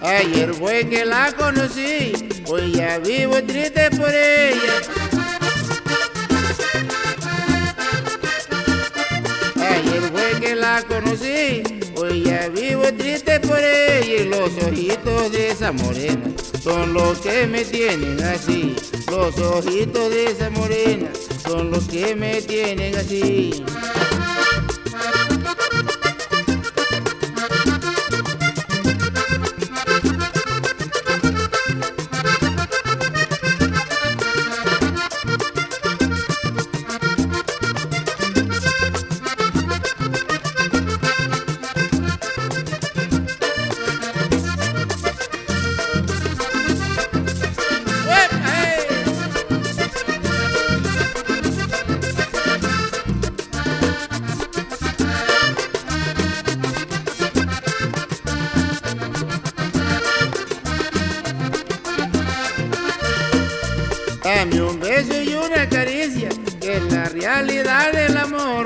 Ayer fue que la conocí, hoy ya vivo triste por ella. Ayer fue que la conocí, hoy ya vivo triste por ella. Y los ojitos de esa morena son los que me tienen así. Los ojitos de esa morena son los que me tienen así. Dame un beso y una caricia, que es la realidad del amor.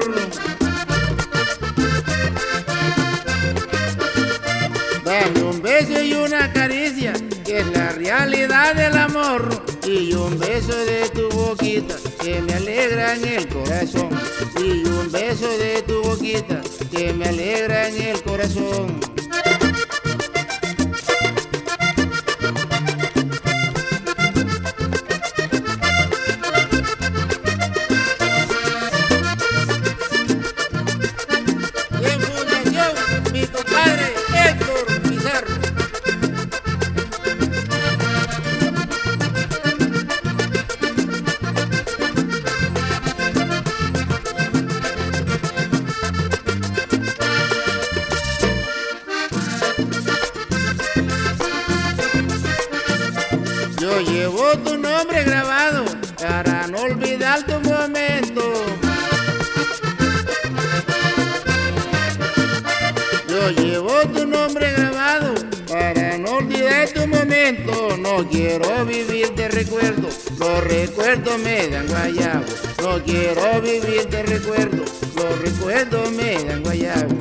Dame un beso y una caricia, que es la realidad del amor. Y un beso de tu boquita, que me alegra en el corazón. Y un beso de tu boquita, que me alegra en el corazón. Yo llevo tu nombre grabado para no olvidar tu momento. Yo llevo tu nombre grabado para no olvidar tu momento. No quiero vivir de recuerdo, los recuerdos me dan guayabo. No quiero vivir de recuerdo, los recuerdos me dan guayabo.